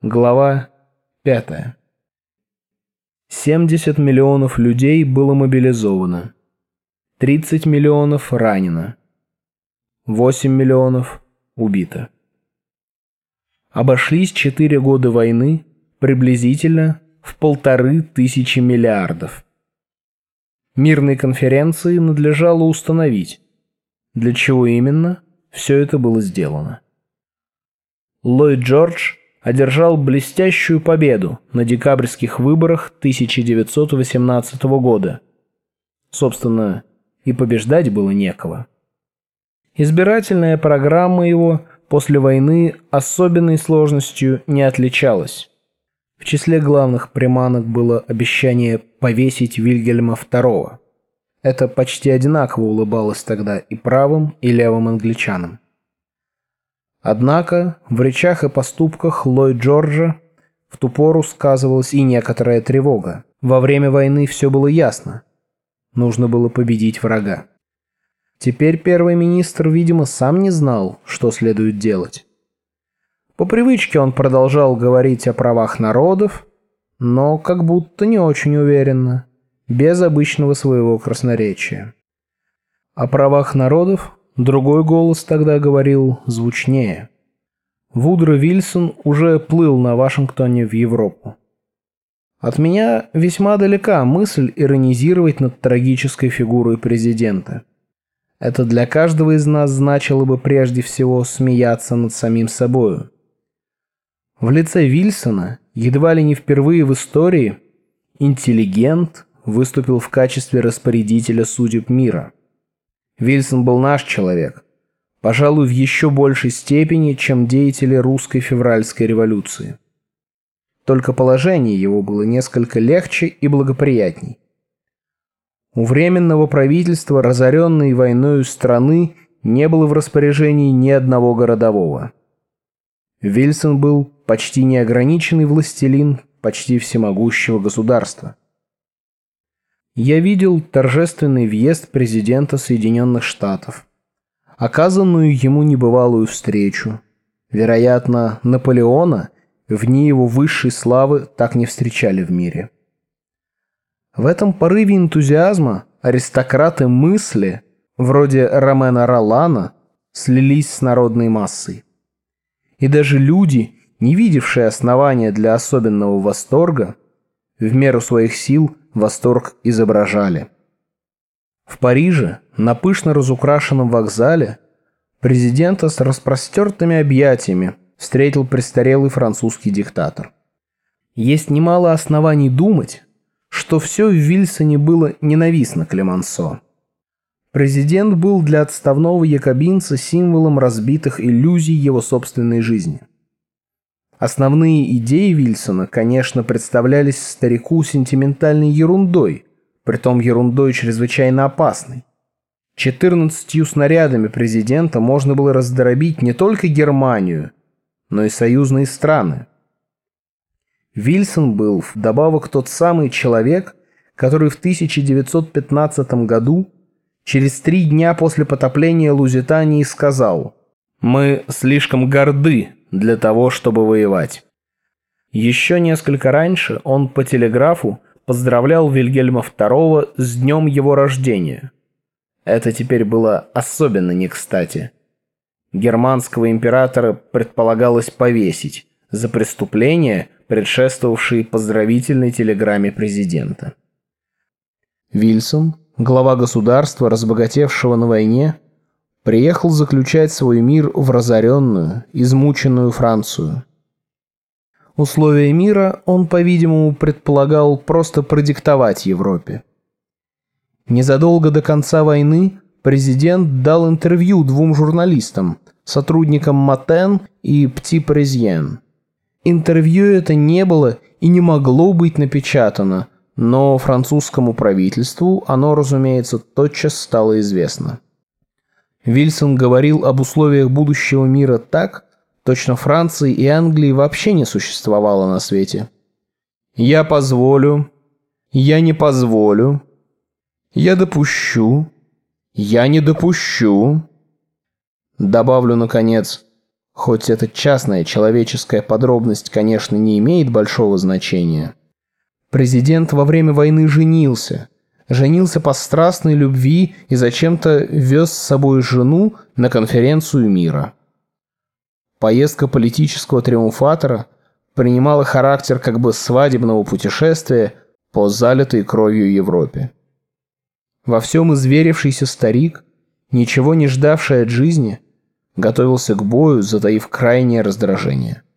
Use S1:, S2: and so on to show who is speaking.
S1: Глава 5. 70 миллионов людей было мобилизовано. 30 миллионов ранено. 8 миллионов убито. Обошлись 4 года войны приблизительно в 1500 миллиардов. Мирной конференции надлежало установить, для чего именно все это было сделано. Ллойд Джордж одержал блестящую победу на декабрьских выборах 1918 года. Собственно, и побеждать было некого. Избирательная программа его после войны особенной сложностью не отличалась. В числе главных приманок было обещание повесить Вильгельма II. Это почти одинаково улыбалось тогда и правым, и левым англичанам. Однако в речах и поступках Ллойд Джорджа в ту пору сказывалась и некоторая тревога. Во время войны все было ясно. Нужно было победить врага. Теперь первый министр, видимо, сам не знал, что следует делать. По привычке он продолжал говорить о правах народов, но как будто не очень уверенно, без обычного своего красноречия. О правах народов другой голос тогда говорил звучнее. Вудро Вильсон уже плыл на Вашингтоне в Европу. От меня весьма далека мысль иронизировать над трагической фигурой президента. Это для каждого из нас значило бы прежде всего смеяться над самим собою. В лице Вильсона, едва ли не впервые в истории, интеллигент выступил в качестве распорядителя судеб мира. Вильсон был наш человек, пожалуй, в еще большей степени, чем деятели русской февральской революции. Только положение его было несколько легче и благоприятней. У Временного правительства разоренной войною страны не было в распоряжении ни одного городового. Вильсон был почти неограниченный властелин почти всемогущего государства. Я видел торжественный въезд президента Соединенных Штатов, оказанную ему небывалую встречу. Вероятно, Наполеона в дни его высшей славы так не встречали в мире. В этом порыве энтузиазма аристократы мысли, вроде Ромена Роллана, слились с народной массой. И даже люди, не видевшие основания для особенного восторга, в меру своих сил восторг изображали. В Париже, на пышно разукрашенном вокзале, президента с распростертыми объятиями встретил престарелый французский диктатор. Есть немало оснований думать, что все в Вильсоне было ненавистно Клемансо. Президент был для отставного якобинца символом разбитых иллюзий его собственной жизни. Основные идеи Вильсона, конечно, представлялись старику сентиментальной ерундой, притом ерундой чрезвычайно опасной. 14 снарядами президента можно было раздробить не только Германию, но и союзные страны. Вильсон был вдобавок тот самый человек, который в 1915 году, через 3 дня после потопления Лузитании, сказал: «Мы слишком горды для того, чтобы воевать». Еще несколько раньше он по телеграфу поздравлял Вильгельма II с днем его рождения. Это теперь было особенно не кстати. Германского императора предполагалось повесить за преступления, предшествовавшие поздравительной телеграмме президента. Вильсон, глава государства, разбогатевшего на войне, приехал заключать свой мир в разоренную, измученную Францию. Условия мира он, по-видимому, предполагал просто продиктовать Европе. Незадолго до конца войны президент дал интервью 2 журналистам, сотрудникам Матен и Пти Паризьен. Интервью это не было и не могло быть напечатано, но французскому правительству оно, разумеется, тотчас стало известно. Вильсон говорил об условиях будущего мира так, точно Франции и Англии вообще не существовало на свете. «Я позволю», «Я не позволю», «Я допущу», «Я не допущу». Добавлю, наконец, Хоть эта частная человеческая подробность, конечно, не имеет большого значения. Президент во время войны женился. Женился по страстной любви и зачем-то вез с собой жену на конференцию мира. Поездка политического триумфатора принимала характер как бы свадебного путешествия по залитой кровью Европе. Во всем изверившийся старик, ничего не ждавший от жизни, готовился к бою, затаив крайнее раздражение.